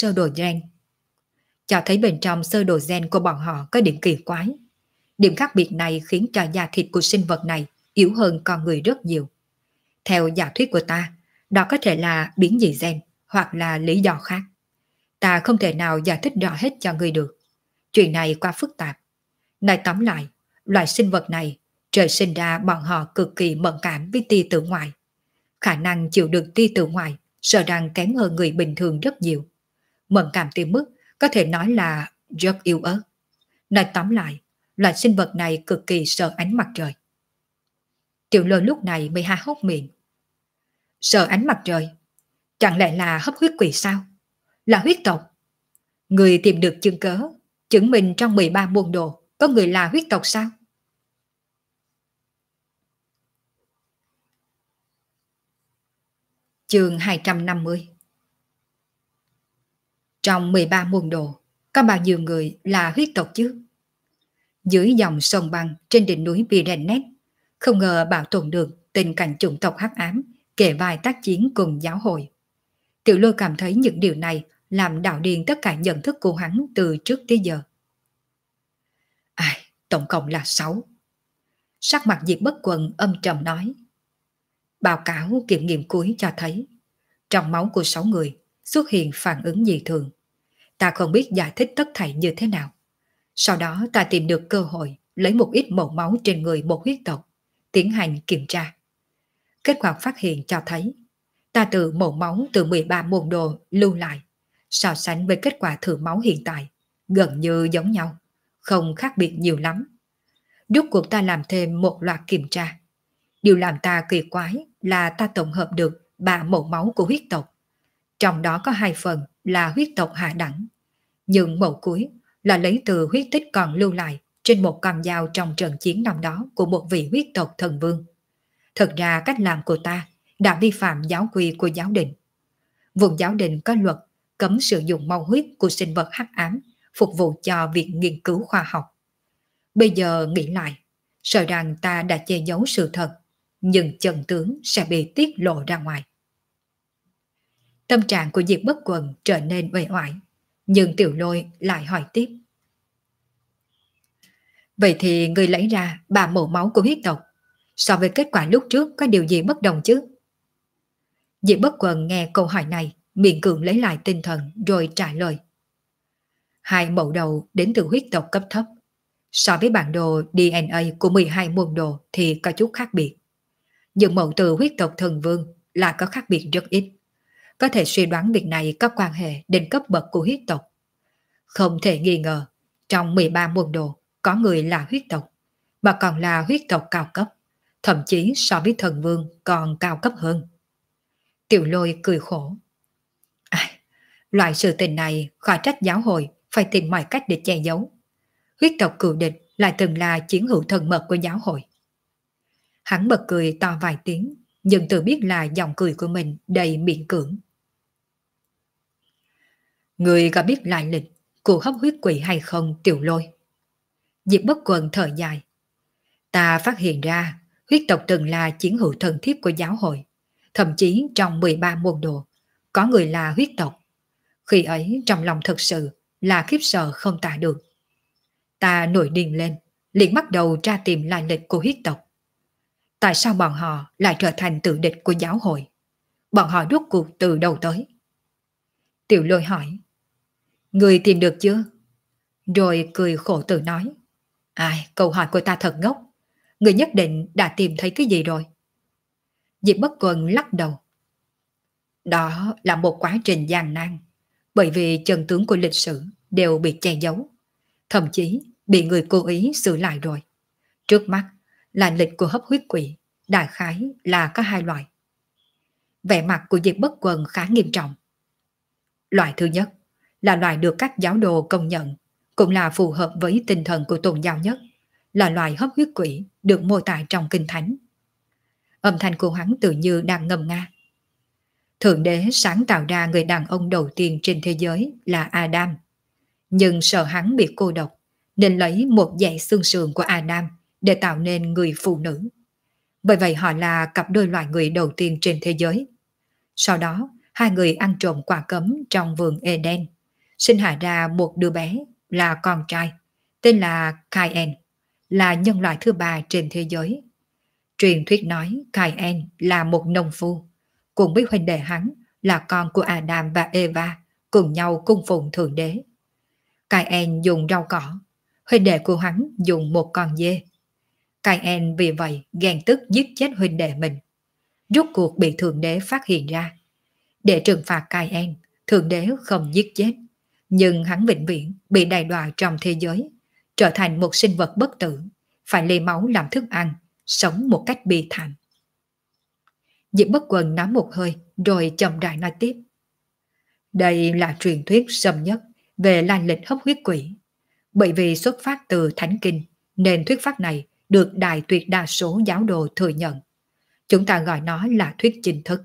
sơ đồ gen của bọn họ có điểm kỳ quái. Điểm khác biệt này khiến cho da thịt của sinh vật này yếu hơn con người rất nhiều. Theo giả thuyết của ta, đó có thể là biến dị gen hoặc là lý do khác. Ta không thể nào giải thích rõ hết cho ngươi được. Chuyện này quá phức tạp. Nói tóm lại, loài sinh vật này trời sinh ra bọn họ cực kỳ mẫn cảm với tia tử ngoại. Khả năng chịu đựng tia tử ngoại sợ rằng kém hơn người bình thường rất nhiều. Mẫn cảm tới mức có thể nói là rất yếu ớt. Nói tóm lại, loài sinh vật này cực kỳ sợ ánh mặt trời. Tiểu Lôi lúc này mới há hốc miệng. Sợ ánh mặt trời? Chẳng lẽ là hấp huyết quỷ sao? Là huyết tộc? Người tìm được chứng cớ chứng minh trong 13 môn đồ có người là huyết tộc sao? Chương 250. Trong 13 môn đồ có bao nhiêu người là huyết tộc chứ? Dưới dòng sông băng trên đỉnh núi Pyrenees, không ngờ bảo tồn được tình cảnh chủng tộc hắc ám kề vai tác chiến cùng giáo hội. Tiểu Lôi cảm thấy những điều này làm đảo điên tất cả nhận thức của hắn từ trước tới giờ. Tổng cộng là 6. Sắc mặt Diệp Bất Quần âm trầm nói. Báo cáo kiểm nghiệm cuối cho thấy trong máu của 6 người xuất hiện phản ứng dị thường. Ta không biết giải thích tất thảy như thế nào. Sau đó ta tìm được cơ hội lấy một ít mẫu máu trên người một huyết tộc, tiến hành kiểm tra. Kết quả phát hiện cho thấy ta từ mẫu máu từ 13 môn đồ lưu lại, so sánh với kết quả thử máu hiện tại, gần như giống nhau, không khác biệt nhiều lắm. Rốt cuộc ta làm thêm một loạt kiểm tra. Điều làm ta kỳ quái là ta tổng hợp được 3 mẫu máu của huyết tộc. Trong đó có 2 phần là huyết tộc hạ đẳng. Nhưng mẫu cuối là lấy từ huyết tích còn lưu lại trên một con dao trong trận chiến năm đó của một vị huyết tộc thần vương. Thật ra cách làm của ta đã vi phạm giáo quy của giáo đình. Vùng giáo đình có luật cấm sử dụng máu huyết của sinh vật hắc ám phục vụ cho việc nghiên cứu khoa học. Bây giờ nghĩ lại, sợ rằng ta đã che giấu sự thật, nhưng chân tướng sẽ bị tiết lộ ra ngoài. Tâm trạng của Diệp Bất Quần trở nên uể oải, nhưng Tiểu Lôi lại hỏi tiếp. Vậy thì người lấy ra 3 mẫu máu của huyết tộc, so với kết quả lúc trước có điều gì bất đồng chứ? Diệp Bất Quần nghe câu hỏi này, miễn cưỡng lấy lại tinh thần rồi trả lời. 2 mẫu đầu đến từ huyết tộc cấp thấp. So với bản đồ DNA của 12 môn đồ thì có chút khác biệt. Nhưng mẫu từ huyết tộc thần vương là có khác biệt rất ít. Có thể suy đoán việc này có quan hệ đến cấp bậc của huyết tộc. Không thể nghi ngờ, trong 13 môn đồ có người là huyết tộc, mà còn là huyết tộc cao cấp, thậm chí so với thần vương còn cao cấp hơn. Tiểu Lôi cười khổ. Loại sự tình này khỏi trách giáo hội phải tìm mọi cách để che giấu. Huyết tộc cựu địch lại từng là chiến hữu thân mật của giáo hội. Hắn bật cười to vài tiếng, nhưng tự biết là giọng cười của mình đầy miễn cưỡng. Người có biết lại lịch của hấp huyết quỷ hay không, Tiểu Lôi? Diệp Bất Quần thở dài. Ta phát hiện ra huyết tộc từng là chiến hữu thân thiết của giáo hội, thậm chí trong 13 môn đồ có người là huyết tộc. Khi ấy trong lòng thật sự là khiếp sợ không tả được. Ta nổi điên lên, liền bắt đầu tra tìm lai lịch của huyết tộc. Tại sao bọn họ lại trở thành tử địch của giáo hội? Bọn họ rốt cuộc từ đâu tới? Tiểu Lôi hỏi. Người tìm được chưa? Rồi cười khổ tự nói. Câu hỏi của ta thật ngốc. Người nhất định đã tìm thấy cái gì rồi? Diệp Bất Quần lắc đầu. Đó là một quá trình gian nan, bởi vì chân tướng của lịch sử đều bị che giấu, thậm chí bị người cố ý sửa lại rồi. Trước mắt là lịch của hấp huyết quỷ, đại khái là có 2 loại. Vẻ mặt của Diệp Bất Quần khá nghiêm trọng. Loại thứ nhất là loại được các giáo đồ công nhận, cũng là phù hợp với tinh thần của tôn giáo nhất, là loại hấp huyết quỷ được mô tả trong kinh thánh. Âm thanh của hắn tự như đang ngâm nga. Thượng đế sáng tạo ra người đàn ông đầu tiên trên thế giới là Adam, nhưng sợ hắn bị cô độc nên lấy một dãy xương sườn của Adam để tạo nên người phụ nữ. Bởi vậy họ là cặp đôi loài người đầu tiên trên thế giới. Sau đó, hai người ăn trộm quả cấm trong vườn Eden, sinh hạ ra một đứa bé là con trai, tên là Cain, là nhân loại thứ ba trên thế giới. Truyền thuyết nói Cain là một nông phu, cùng với huynh đệ hắn là con của Adam và Eva, cùng nhau cung phụng Thượng Đế. Cain dùng rau cỏ, huynh đệ của hắn dùng một con dê. Cain vì vậy ghen tức giết chết huynh đệ mình. Rốt cuộc bị Thượng Đế phát hiện ra. Để trừng phạt Cain, Thượng Đế không giết chết, nhưng hắn vĩnh viễn bị đày đọa trong thế giới, trở thành một sinh vật bất tử, phải lấy máu làm thức ăn, sống một cách bi thảm. Diệp Bất Quần nói một hơi rồi chậm rãi nói tiếp. Đây là truyền thuyết sầm nhất về lai lịch hấp huyết quỷ. Bởi vì xuất phát từ Thánh Kinh nên thuyết pháp này được đại tuyệt đa số giáo đồ thừa nhận. Chúng ta gọi nó là thuyết chính thức.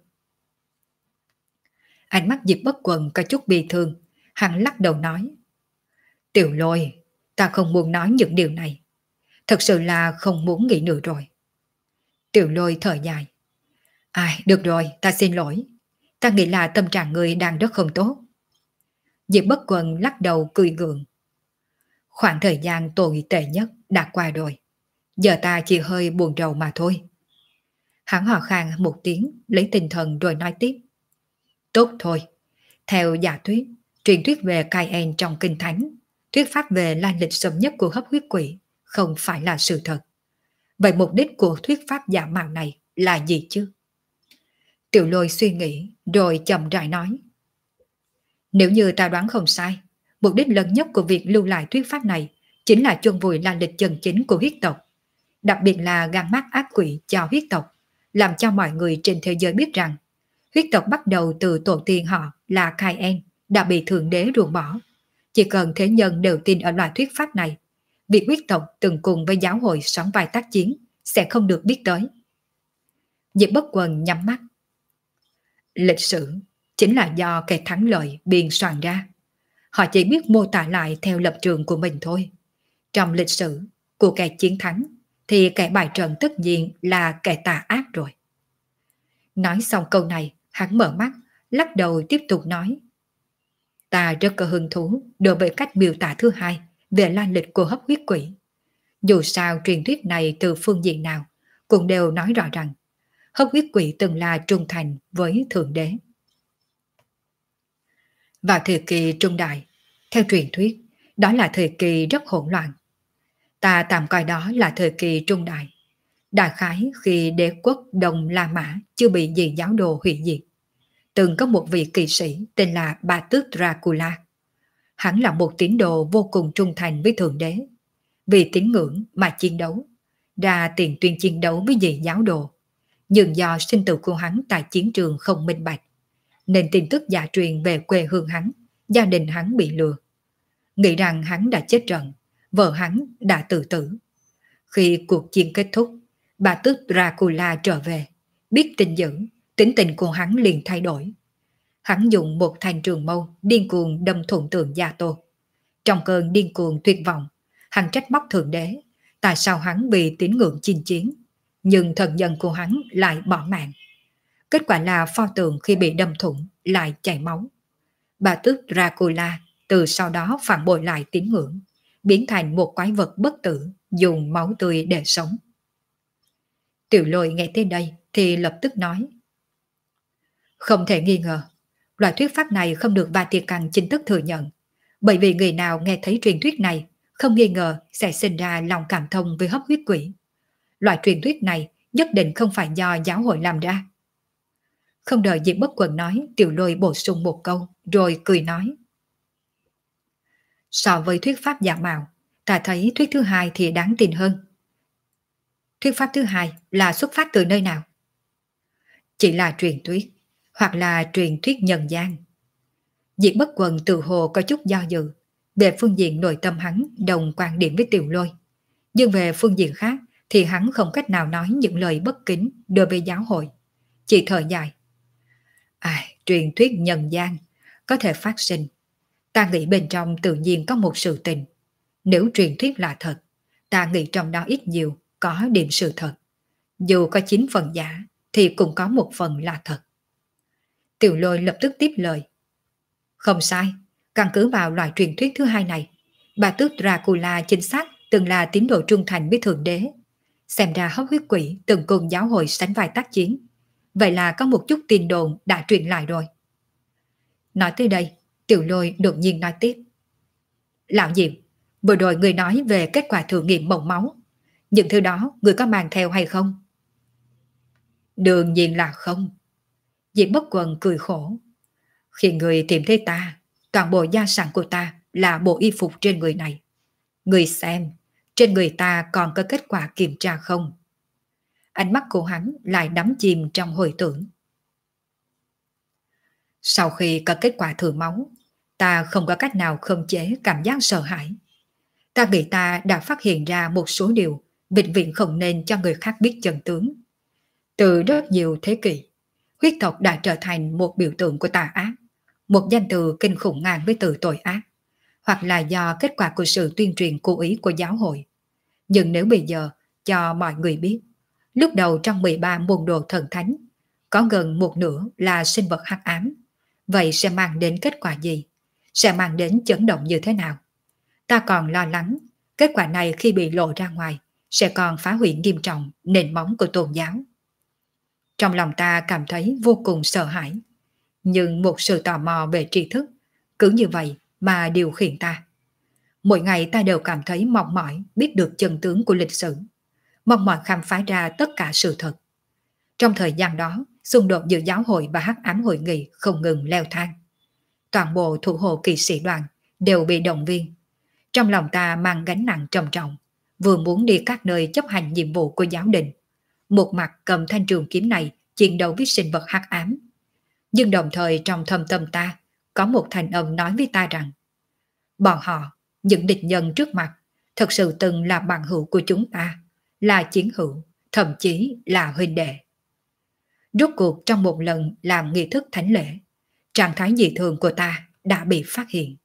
Ánh mắt Diệp Bất Quần có chút bi thương, hắn lắc đầu nói. Tiểu Lôi, ta không muốn nói những điều này. Thật sự là không muốn nghĩ nữa rồi. Tiểu Lôi thở dài. Ai, được rồi, ta xin lỗi. Ta nghĩ là tâm trạng người đang rất không tốt. Diệp Bất Quần lắc đầu cười gượng. Khoảng thời gian tồi tệ nhất đã qua rồi. Giờ ta chỉ hơi buồn rầu mà thôi. Hắn hò khan một tiếng, lấy tinh thần rồi nói tiếp. Tốt thôi. Theo giả thuyết, truyền thuyết về Cain trong Kinh Thánh, thuyết pháp về lai lịch sớm nhất của hấp huyết quỷ không phải là sự thật. Vậy mục đích của thuyết pháp giả mạo này là gì chứ? Tiểu Lôi suy nghĩ rồi chậm rãi nói. Nếu như ta đoán không sai, mục đích lớn nhất của việc lưu lại thuyết pháp này chính là chôn vùi lai lịch chân chính của huyết tộc, đặc biệt là gán mác ác quỷ cho huyết tộc, làm cho mọi người trên thế giới biết rằng huyết tộc bắt đầu từ tổ tiên họ là Cain đã bị Thượng Đế ruồng bỏ. Chỉ cần thế nhân đều tin ở loại thuyết pháp này, việc huyết tộc từng cùng với giáo hội sóng vai tác chiến sẽ không được biết tới. Diệp Bất Quần nhắm mắt. Lịch sử chính là do kẻ thắng lợi biên soạn ra. Họ chỉ biết mô tả lại theo lập trường của mình thôi. Trong lịch sử của kẻ chiến thắng thì kẻ bại trận tất nhiên là kẻ tà ác rồi. Nói xong câu này, hắn mở mắt, lắc đầu tiếp tục nói. Ta rất có hứng thú đối với cách biểu tả thứ hai về lai lịch của hấp huyết quỷ. Dù sao truyền thuyết này từ phương diện nào cũng đều nói rõ rằng hấp huyết quỷ từng là trung thành với Thượng Đế. Vào thời kỳ Trung Đại, theo truyền thuyết, đó là thời kỳ rất hỗn loạn. Ta tạm coi đó là thời kỳ Trung Đại. Đại khái khi đế quốc Đông La Mã chưa bị dị giáo đồ hủy diệt, từng có một vị kỵ sĩ tên là Ba Tước Dracula. Hắn là một tín đồ vô cùng trung thành với Thượng Đế. Vì tín ngưỡng mà chiến đấu, ra tiền tuyên chiến đấu với dị giáo đồ. Nhưng do sinh tử của hắn tại chiến trường không minh bạch, nên tin tức giả truyền về quê hương hắn, gia đình hắn bị lừa. Nghĩ rằng hắn đã chết trận, vợ hắn đã tự tử. Khi cuộc chiến kết thúc, Bà Tước Dracula trở về, biết tin dữ, tính tình của hắn liền thay đổi. Hắn dùng một thanh trường mâu điên cuồng đâm thủng tường Gia Tô. Trong cơn điên cuồng tuyệt vọng, hắn trách móc Thượng Đế, tại sao hắn vì tín ngưỡng chinh chiến, nhưng thần nhân của hắn lại bỏ mạng. Kết quả là pho tượng khi bị đâm thủng lại chảy máu. Bà Tước Dracula từ sau đó phản bội lại tín ngưỡng, biến thành một quái vật bất tử, dùng máu tươi để sống. Tiểu Lôi nghe tới đây thì lập tức nói. Không thể nghi ngờ, loại thuyết pháp này không được Vatican chính thức thừa nhận, bởi vì người nào nghe thấy truyền thuyết này không nghi ngờ sẽ sinh ra lòng cảm thông với hấp huyết quỷ. Loại truyền thuyết này nhất định không phải do giáo hội làm ra. Không đợi Diệp Bất Quần nói, Tiểu Lôi bổ sung một câu, rồi cười nói. So với thuyết pháp giả mạo, ta thấy thuyết thứ hai thì đáng tin hơn. Thuyết pháp thứ hai là xuất phát từ nơi nào? Chỉ là truyền thuyết, hoặc là truyền thuyết nhân gian? Diệp Bất Quần tự hồ có chút do dự. Về phương diện nội tâm hắn đồng quan điểm với Tiểu Lôi. Nhưng về phương diện khác thì hắn không cách nào nói những lời bất kính đối với giáo hội. Chỉ thở dài. Truyền thuyết nhân gian có thể phát sinh. Ta nghĩ bên trong tự nhiên có một sự tình. Nếu truyền thuyết là thật, ta nghĩ trong đó ít nhiều có điểm sự thật. Dù có 9 phần giả thì cũng có một phần là thật. Tiểu Lôi lập tức tiếp lời. Không sai, căn cứ vào loại truyền thuyết thứ hai này, bà tước Dracula chính xác từng là tín đồ trung thành với Thượng Đế. Xem ra hấp huyết quỷ từng cùng giáo hội sánh vai tác chiến. Vậy là có một chút tin đồn đã truyền lại rồi. Nói tới đây, Tiểu Lôi đột nhiên nói tiếp. Lão Diệm, vừa rồi người nói về kết quả thử nghiệm mẫu máu. Những thứ đó người có mang theo hay không? Đương nhiên là không. Diệp Bất Quần cười khổ. Khi người tìm thấy ta, toàn bộ gia sản của ta là bộ y phục trên người này. Người xem, trên người ta còn có kết quả kiểm tra không? Ánh mắt của hắn lại đắm chìm trong hồi tưởng. Sau khi có kết quả thử máu, ta không có cách nào khống chế cảm giác sợ hãi. Ta nghĩ ta đã phát hiện ra một số điều vĩnh viễn không nên cho người khác biết chân tướng. Từ rất nhiều thế kỷ, huyết tộc đã trở thành một biểu tượng của tà ác, một danh từ kinh khủng ngang với từ tội ác, hoặc là do kết quả của sự tuyên truyền cố ý của giáo hội. Nhưng nếu bây giờ cho mọi người biết, lúc đầu trong 13 môn đồ thần thánh, có gần một nửa là sinh vật hắc ám, vậy sẽ mang đến kết quả gì? Sẽ mang đến chấn động như thế nào? Ta còn lo lắng, kết quả này khi bị lộ ra ngoài, sẽ còn phá hủy nghiêm trọng nền móng của tôn giáo. Trong lòng ta cảm thấy vô cùng sợ hãi, nhưng một sự tò mò về tri thức, cứ như vậy mà điều khiển ta. Mỗi ngày ta đều cảm thấy mong mỏi biết được chân tướng của lịch sử, mong mỏi khám phá ra tất cả sự thật. Trong thời gian đó, xung đột giữa giáo hội và hắc ám hội nghị không ngừng leo thang. Toàn bộ thủ hộ kỵ sĩ đoàn đều bị động viên. Trong lòng ta mang gánh nặng trầm trọng, vừa muốn đi các nơi chấp hành nhiệm vụ của giáo đình, một mặt cầm thanh trường kiếm này chiến đấu với sinh vật hắc ám. Nhưng đồng thời trong thâm tâm ta có một thanh âm nói với ta rằng bọn họ, những địch nhân trước mặt, thật sự từng là bạn hữu của chúng ta, là chiến hữu, thậm chí là huynh đệ. Rốt cuộc trong một lần làm nghi thức thánh lễ, trạng thái dị thường của ta đã bị phát hiện.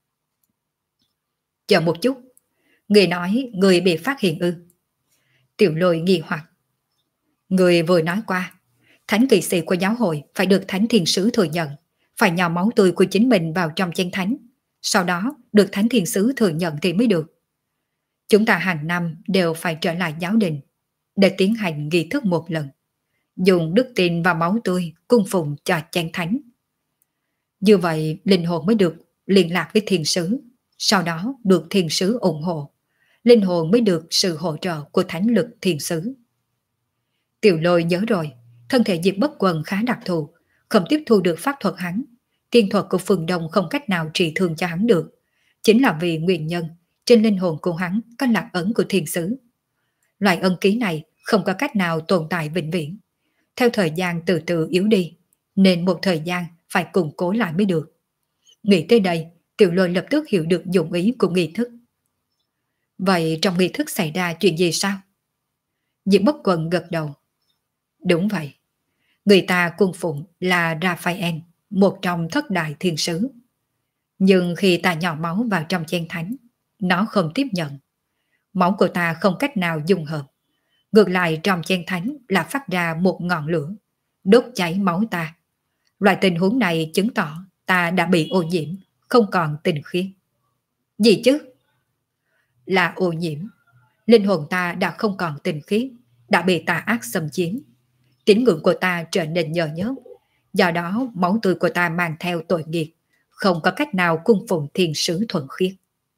Chờ một chút, người nói người bị phát hiện ư? Tiểu Lôi nghi hoặc. Người vừa nói qua, thánh kỵ sĩ của giáo hội phải được thánh thiên sứ thừa nhận, phải nhào máu tươi của chính mình vào trong chén thánh, sau đó được thánh thiên sứ thừa nhận thì mới được. Chúng ta hàng năm đều phải trở lại giáo đình để tiến hành nghi thức một lần, dùng đức tin và máu tươi cung phụng cho chén thánh. Như vậy linh hồn mới được liên lạc với thiên sứ, sau đó được thiên sứ ủng hộ, linh hồn mới được sự hỗ trợ của thánh lực thiên sứ. Tiểu Lôi nhớ rồi, thân thể Diệp Bất Quần khá đặc thù, không tiếp thu được pháp thuật hắn. Tiên thuật của Phương Đông không cách nào trị thương cho hắn được, chính là vì nguyên nhân trên linh hồn của hắn có lạc ấn của thiên sứ. Loại ân ký này không có cách nào tồn tại vĩnh viễn. Theo thời gian từ từ yếu đi, nên một thời gian phải củng cố lại mới được. Nghĩ tới đây, Tiểu Lôi lập tức hiểu được dụng ý của nghi thức. Vậy trong nghi thức xảy ra chuyện gì sao? Diệp Bất Quần gật đầu. Đúng vậy. Người ta cung phụng là Raphael, một trong thất đại thiên sứ. Nhưng khi ta nhỏ máu vào trong chén thánh, nó không tiếp nhận. Máu của ta không cách nào dung hợp. Ngược lại trong chén thánh là phát ra một ngọn lửa, đốt cháy máu ta. Loại tình huống này chứng tỏ ta đã bị ô nhiễm, không còn tinh khiết. Gì chứ? Là ô nhiễm. Linh hồn ta đã không còn tinh khiết, đã bị tà ác xâm chiếm. Tín ngưỡng của ta trở nên nhờ nhớt. Do đó máu tươi của ta mang theo tội nghiệp, không có cách nào cung phụng thiên sứ thuần khiết.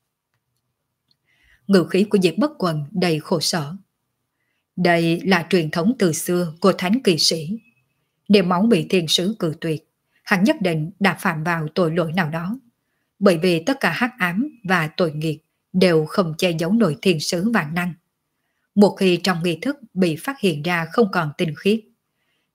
Ngữ khí của Diệp Bất Quần đầy khổ sở. Đây là truyền thống từ xưa của thánh kỵ sĩ. Nếu máu bị thiên sứ cự tuyệt, hắn nhất định đã phạm vào tội lỗi nào đó. Bởi vì tất cả hắc ám và tội nghiệp đều không che giấu nổi thiên sứ vạn năng. Một khi trong nghi thức bị phát hiện ra không còn tinh khiết,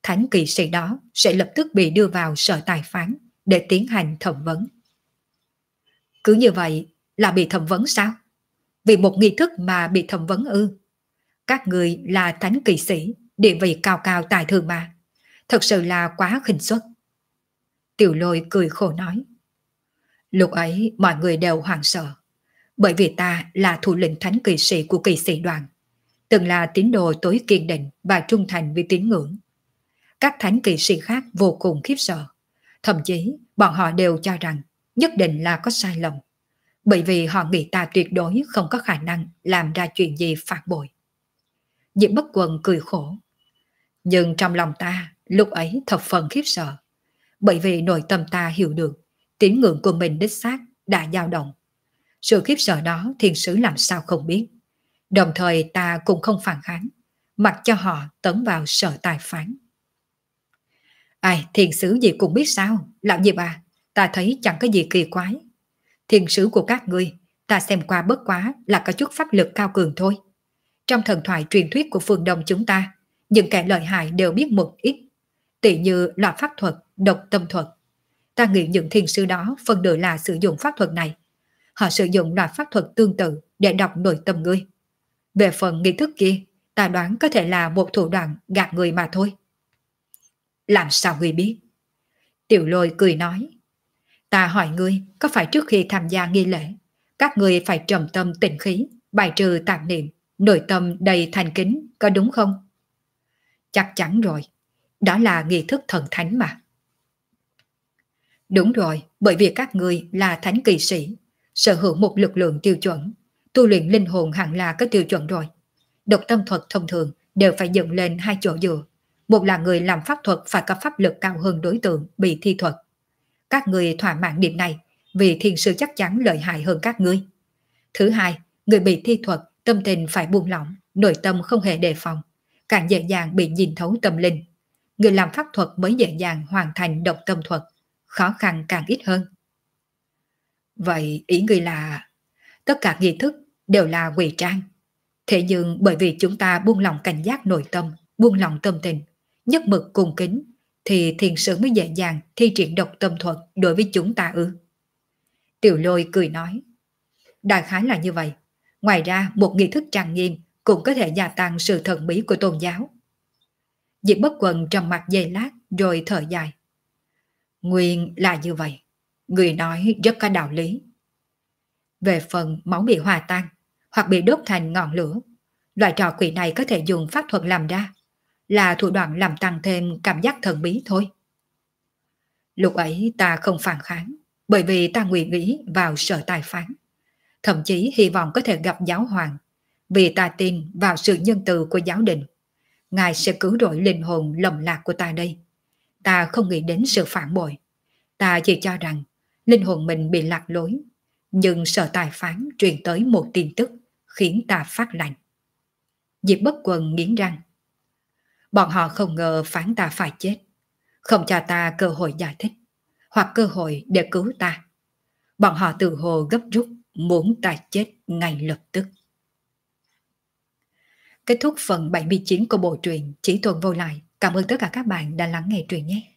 thánh kỵ sĩ đó sẽ lập tức bị đưa vào sở tài phán để tiến hành thẩm vấn. Cứ như vậy là bị thẩm vấn sao? Vì một nghi thức mà bị thẩm vấn ư? Các người là thánh kỵ sĩ, địa vị cao cao tài thượng mà. Thật sự là quá khinh suất. Tiểu Lôi cười khổ nói. Lúc ấy mọi người đều hoảng sợ, bởi vì ta là thủ lĩnh thánh kỵ sĩ của kỵ sĩ đoàn, từng là tín đồ tối kiên định và trung thành với tín ngưỡng. Các thánh kỵ sĩ khác vô cùng khiếp sợ, thậm chí bọn họ đều cho rằng nhất định là có sai lầm, bởi vì họ nghĩ ta tuyệt đối không có khả năng làm ra chuyện gì phản bội. Diệp Bất Quần cười khổ. Nhưng trong lòng ta lúc ấy thập phần khiếp sợ, bởi vì nội tâm ta hiểu được tín ngưỡng của mình đích xác đã dao động. Sự khiếp sợ đó thiên sứ làm sao không biết. Đồng thời ta cũng không phản kháng, mặc cho họ tấn vào sở tài phán. Ai, thiên sứ gì cũng biết sao, lão Diệp à, ta thấy chẳng có gì kỳ quái. Thiên sứ của các ngươi, ta xem qua bất quá là có chút pháp lực cao cường thôi. Trong thần thoại truyền thuyết của phương Đông chúng ta, những kẻ lợi hại đều biết một ít, tỉ như loại pháp thuật, độc tâm thuật. Ta nghĩ những thiên sứ đó phần nửa là sử dụng pháp thuật này. Họ sử dụng loại pháp thuật tương tự để đọc nội tâm ngươi. Về phần nghi thức kia, ta đoán có thể là một thủ đoạn gạt người mà thôi. Làm sao ngươi biết? Tiểu Lôi cười nói. Ta hỏi ngươi, có phải trước khi tham gia nghi lễ, các ngươi phải trầm tâm tịnh khí, bài trừ tạp niệm, nội tâm đầy thành kính, có đúng không? Chắc chắn rồi, đó là nghi thức thần thánh mà. Đúng rồi, bởi vì các ngươi là thánh kỵ sĩ, sở hữu một lực lượng tiêu chuẩn, tu luyện linh hồn hẳn là có tiêu chuẩn rồi. Độc tâm thuật thông thường đều phải dựng lên hai chỗ dựa. Một là người làm pháp thuật phải có pháp lực cao hơn đối tượng bị thi thuật. Các người thỏa mãn điểm này vì thiên sư chắc chắn lợi hại hơn các ngươi. Thứ hai, người bị thi thuật tâm tình phải buông lỏng, nội tâm không hề đề phòng, càng dễ dàng bị nhìn thấu tâm linh. Người làm pháp thuật mới dễ dàng hoàn thành độc tâm thuật, khó khăn càng ít hơn. Vậy ý ngươi là tất cả nghi thức đều là ngụy trang. Thế nhưng bởi vì chúng ta buông lỏng cảnh giác nội tâm, buông lỏng tâm tình, nhất mực cung kính, thì thiền sư mới dễ dàng thi triển độc tâm thuật đối với chúng ta ư? Tiểu Lôi cười nói. Đại khái là như vậy. Ngoài ra một nghi thức trang nghiêm cũng có thể gia tăng sự thần bí của tôn giáo. Diệp Bất Quần trầm mặt giây lát rồi thở dài. Nguyên là như vậy. Người nói rất có đạo lý. Về phần máu bị hòa tan hoặc bị đốt thành ngọn lửa, loại trò quỷ này có thể dùng pháp thuật làm ra, là thủ đoạn làm tăng thêm cảm giác thần bí thôi. Lúc ấy ta không phản kháng, bởi vì ta nguyện nghĩ vào sở tài phán, thậm chí hy vọng có thể gặp giáo hoàng, vì ta tin vào sự nhân từ của giáo đình. Ngài sẽ cứu rỗi linh hồn lầm lạc của ta đây. Ta không nghĩ đến sự phản bội. Ta chỉ cho rằng linh hồn mình bị lạc lối, nhưng sở tài phán truyền tới một tin tức khiến ta phát lạnh. Diệp Bất Quần nghiến răng. Bọn họ không ngờ phán ta phải chết, không cho ta cơ hội giải thích, hoặc cơ hội để cứu ta. Bọn họ tự hồ gấp rút muốn ta chết ngay lập tức. Kết thúc phần 79 của bộ truyện Chỉ Thuần Vô Lại. Cảm ơn tất cả các bạn đã lắng nghe truyện nhé.